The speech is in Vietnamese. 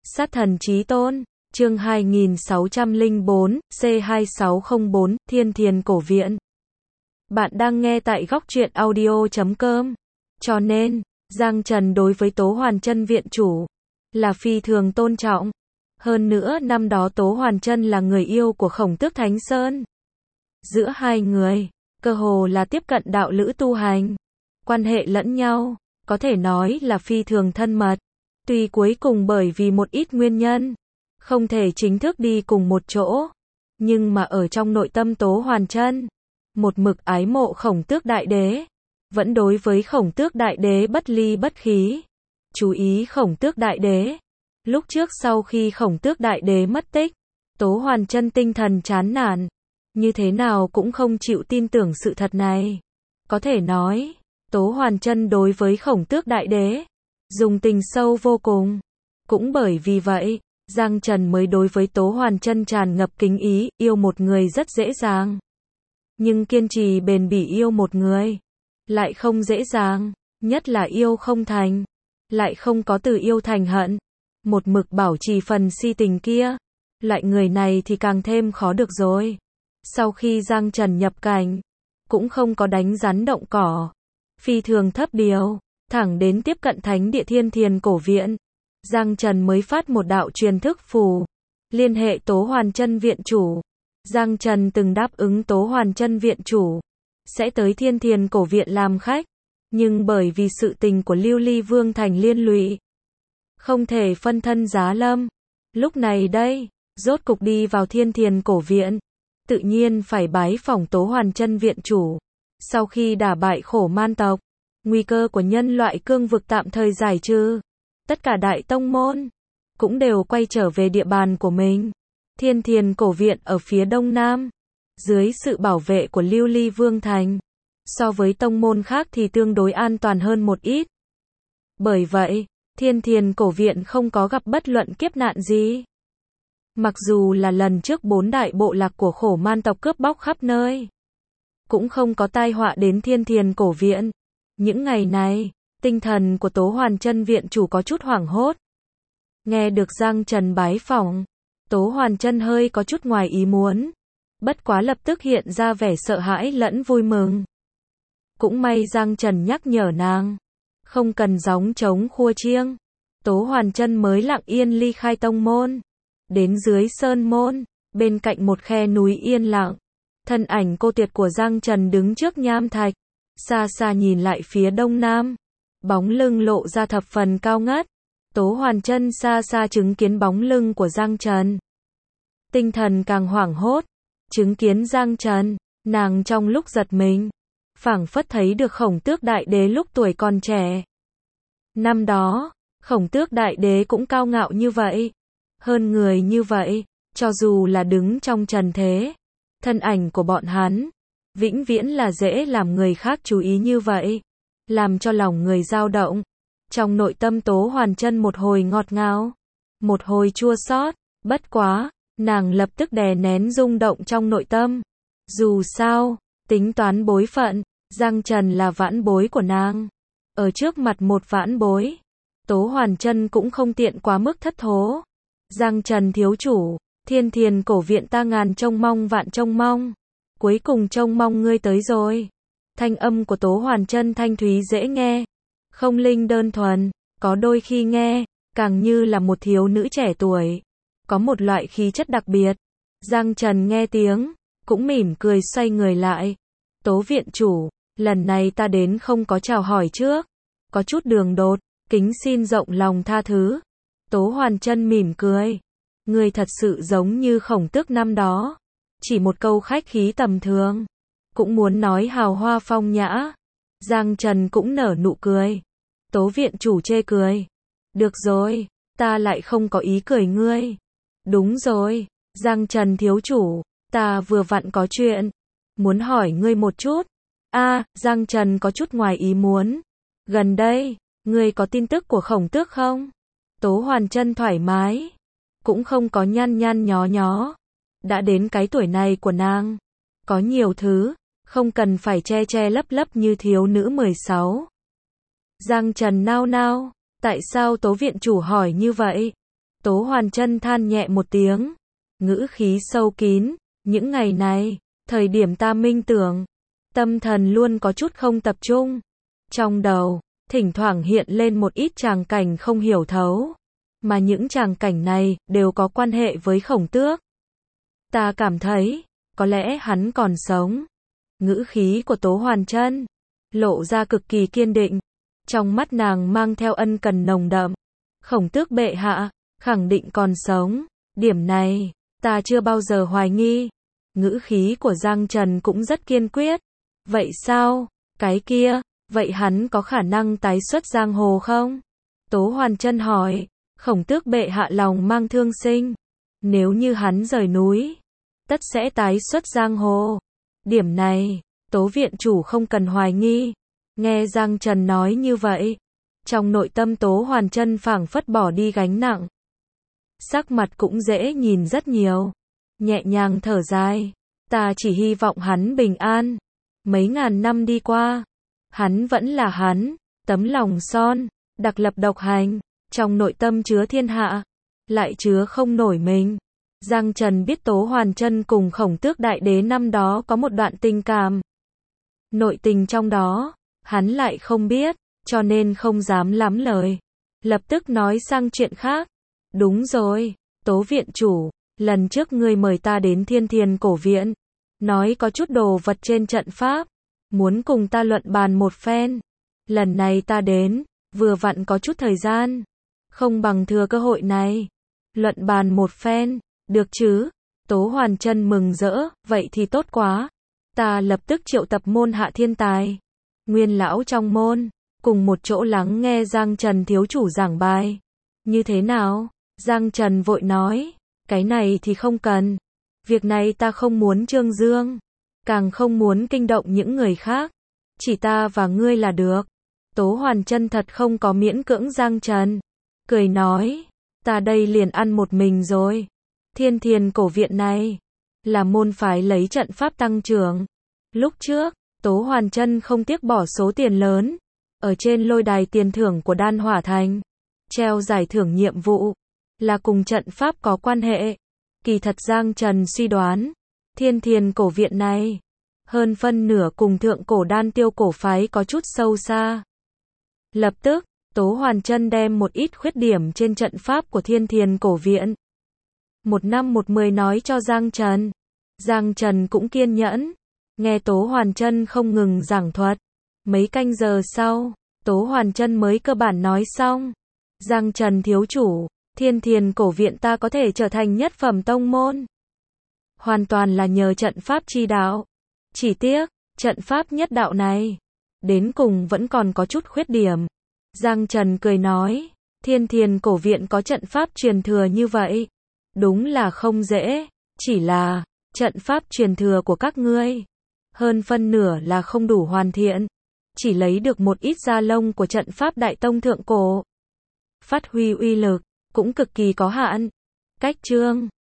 Sát thần chí tôn, chương 2604, C2604, Thiên Thiền Cổ Viện. Bạn đang nghe tại góc truyện audio.com. Cho nên, Giang Trần đối với Tố Hoàn Chân viện chủ là phi thường tôn trọng. Hơn nữa năm đó Tố Hoàn Chân là người yêu của Khổng Tước Thánh Sơn. Giữa hai người, cơ hồ là tiếp cận đạo lữ tu hành. Quan hệ lẫn nhau, có thể nói là phi thường thân mật. Tuy cuối cùng bởi vì một ít nguyên nhân, không thể chính thức đi cùng một chỗ, nhưng mà ở trong nội tâm Tố Hoàn Chân, một mực ái mộ Khổng Tước Đại Đế, vẫn đối với Khổng Tước Đại Đế bất ly bất khí. Chú ý Khổng Tước Đại Đế. Lúc trước sau khi Khổng Tước Đại Đế mất tích, Tố Hoàn Chân tinh thần chán nản, như thế nào cũng không chịu tin tưởng sự thật này. Có thể nói, Tố Hoàn Chân đối với Khổng Tước Đại Đế dùng tình sâu vô cùng. Cũng bởi vì vậy, Giang Trần mới đối với Tố Hoàn Chân tràn ngập kính ý, yêu một người rất dễ dàng. Nhưng kiên trì bền bỉ yêu một người, lại không dễ dàng, nhất là yêu không thành, lại không có từ yêu thành hận. Một mực bảo trì phần si tình kia, loại người này thì càng thêm khó được rồi. Sau khi Giang Trần nhập cảnh, cũng không có đánh rắn động cỏ, phi thường thấp điều, thẳng đến tiếp cận thánh địa Thiên Thiền Cổ Viện, Giang Trần mới phát một đạo truyền thức phù, liên hệ Tố Hoàn Chân viện chủ. Giang Trần từng đáp ứng Tố Hoàn Chân viện chủ sẽ tới Thiên Thiền Cổ Viện làm khách, nhưng bởi vì sự tình của Lưu Ly Vương thành liên lụy, không thể phân thân giá lâm. Lúc này đây, rốt cục đi vào Thiên Thiền Cổ Viện, tự nhiên phải bái phỏng Tố Hoàn Chân viện chủ. Sau khi đả bại Khổ Man tộc, nguy cơ của nhân loại cương vực tạm thời giải trừ, tất cả đại tông môn cũng đều quay trở về địa bàn của mình. Thiên Thiền Cổ Viện ở phía đông nam, dưới sự bảo vệ của Lưu Ly Vương thành, so với tông môn khác thì tương đối an toàn hơn một ít. Bởi vậy, Thiên Thiền Cổ Viện không có gặp bất luận kiếp nạn gì. Mặc dù là lần trước 4 đại bộ lạc của Khổ Man tộc cướp bóc khắp nơi, cũng không có tai họa đến Thiên Thiền Cổ Viện. Những ngày này, tinh thần của Tố Hoàn Chân viện chủ có chút hoảng hốt. Nghe được Giang Trần bái phỏng, Tố Hoàn Chân hơi có chút ngoài ý muốn, bất quá lập tức hiện ra vẻ sợ hãi lẫn vui mừng. Cũng may Giang Trần nhắc nhở nàng, không cần gióng trống khua chiêng. Tố Hoàn Chân mới lặng yên ly khai tông môn, đến dưới sơn môn, bên cạnh một khe núi yên lặng. Thân ảnh cô tiệt của Giang Trần đứng trước nham thạch, xa xa nhìn lại phía đông nam, bóng lưng lộ ra thập phần cao ngất. Tố Hoàn Chân xa xa chứng kiến bóng lưng của Giang Trần, tinh thần càng hoảng hốt. Chứng kiến Giang Trần, nàng trong lúc giật mình, phảng phất thấy được Khổng Tước Đại Đế lúc tuổi còn trẻ. Năm đó, Khổng Tước Đại Đế cũng cao ngạo như vậy, hơn người như vậy, cho dù là đứng trong trần thế, thân ảnh của bọn hắn vĩnh viễn là dễ làm người khác chú ý như vậy, làm cho lòng người dao động. Trong nội tâm Tố Hoàn Chân một hồi ngọt ngào, một hồi chua xót, bất quá, nàng lập tức đè nén rung động trong nội tâm. Dù sao, tính toán bối phận, Giang Trần là vãn bối của nàng. Ở trước mặt một vãn bối, Tố Hoàn Chân cũng không tiện quá mức thất thố. Giang Trần thiếu chủ, Thiên Thiền Cổ Viện ta ngàn trông mong vạn trông mong, cuối cùng trông mong ngươi tới rồi. Thanh âm của Tố Hoàn Chân thanh thúy dễ nghe, không linh đơn thuần, có đôi khi nghe, càng như là một thiếu nữ trẻ tuổi, có một loại khí chất đặc biệt. Giang Trần nghe tiếng, cũng mỉm cười xoay người lại. Tố viện chủ, lần này ta đến không có chào hỏi trước, có chút đường đột, kính xin rộng lòng tha thứ. Tố Hoàn Chân mỉm cười, người thật sự giống như Khổng Tước năm đó, chỉ một câu khách khí tầm thường, cũng muốn nói hào hoa phong nhã. Giang Trần cũng nở nụ cười. Tố viện chủ chê cười, được rồi, ta lại không có ý cười ngươi. Đúng rồi, Giang Trần thiếu chủ, ta vừa vặn có chuyện muốn hỏi ngươi một chút. Giang Trần có chút ngoài ý muốn. Gần đây, ngươi có tin tức của Khổng Tước không? Tố Hoàn Chân thoải mái, cũng không có nhăn nhăn nhó nhó. Đã đến cái tuổi này của nàng, có nhiều thứ không cần phải che che lấp lấp như thiếu nữ 16. Giang Trần nao nao, tại sao Tố viện chủ hỏi như vậy? Tố Hoàn Chân than nhẹ một tiếng, ngữ khí sâu kín, những ngày này, thời điểm ta minh tưởng, tâm thần luôn có chút không tập trung. Trong đầu, thỉnh thoảng hiện lên một ít tràng cảnh không hiểu thấu, mà những tràng cảnh này đều có quan hệ với Khổng Tước. Ta cảm thấy, có lẽ hắn còn sống. Ngữ khí của Tố Hoàn Chân lộ ra cực kỳ kiên định, trong mắt nàng mang theo ân cần nồng đậm. Khổng Tước bệ hạ, khẳng định còn sống, điểm này, ta chưa bao giờ hoài nghi. Ngữ khí của Giang Trần cũng rất kiên quyết. Vậy sao, cái kia, vậy hắn có khả năng tái xuất giang hồ không? Tố Hoàn Chân hỏi. Khổng Tước bệ hạ lòng mang thương sinh, nếu như hắn rời núi, tất sẽ tái xuất giang hồ. Điểm này, Tố viện chủ không cần hoài nghi. Nghe Giang Trần nói như vậy, trong nội tâm Tố Hoàn Chân phảng phất bỏ đi gánh nặng. Sắc mặt cũng dễ nhìn rất nhiều, nhẹ nhàng thở dài, ta chỉ hy vọng hắn bình an. Mấy ngàn năm đi qua, hắn vẫn là hắn, tấm lòng son, đặc lập độc hành, trong nội tâm chứa thiên hạ, lại chứa không nổi mình. Giang Trần biết Tố Hoàn Chân cùng Khổng Tước đại đế năm đó có một đoạn tình cảm. Nội tình trong đó, hắn lại không biết, cho nên không dám lắm lời. Lập tức nói sang chuyện khác. Đúng rồi, Tố viện chủ, lần trước ngươi mời ta đến Thiên Thiền cổ viện, nói có chút đồ vật trên trận pháp, muốn cùng ta luận bàn một phen. Lần này ta đến, vừa vặn có chút thời gian, không bằng thừa cơ hội này, luận bàn một phen, được chứ? Tố Hoàn Chân mừng rỡ, vậy thì tốt quá. Ta lập tức triệu tập môn hạ thiên tài, nguyên lão trong môn, cùng một chỗ lắng nghe Giang Trần thiếu chủ giảng bài. Như thế nào? Giang Trần vội nói, cái này thì không cần. Việc này ta không muốn trương dương, càng không muốn kinh động những người khác. Chỉ ta và ngươi là được. Tố Hoàn Chân thật không có miễn cưỡng Giang Trần. Cười nói, ta đây liền ăn một mình rồi. Thiên Thiền cổ viện này, là môn phái lấy trận pháp tăng trưởng. Lúc trước, Tố Hoàn Chân không tiếc bỏ số tiền lớn, ở trên lôi đài tiền thưởng của Đan Hỏa Thành, treo giải thưởng nhiệm vụ, là cùng trận pháp có quan hệ. Kỳ thật Giang Trần suy đoán, Thiên Thiền cổ viện này, hơn phân nửa cùng thượng cổ đan tiêu cổ phái có chút sâu xa. Lập tức, Tố Hoàn Chân đem một ít khuyết điểm trên trận pháp của Thiên Thiền cổ viện, 1:10 nói cho Giang Trần. Giang Trần cũng kiên nhẫn, nghe Tố Hoàn Chân không ngừng giảng thuật. Mấy canh giờ sau, Tố Hoàn Chân mới cơ bản nói xong. Giang Trần thiếu chủ, Thiên Thiền cổ viện ta có thể trở thành nhất phẩm tông môn, hoàn toàn là nhờ trận pháp chi đạo. Chỉ tiếc, trận pháp nhất đạo này, đến cùng vẫn còn có chút khuyết điểm. Giang Trần cười nói, Thiên Thiền cổ viện có trận pháp truyền thừa như vậy, đúng là không dễ, chỉ là, trận pháp truyền thừa của các ngươi, hơn phân nửa là không đủ hoàn thiện, chỉ lấy được một ít da lông của trận pháp đại tông thượng cổ. Phát huy uy lực, cũng cực kỳ có hạn. Cách chương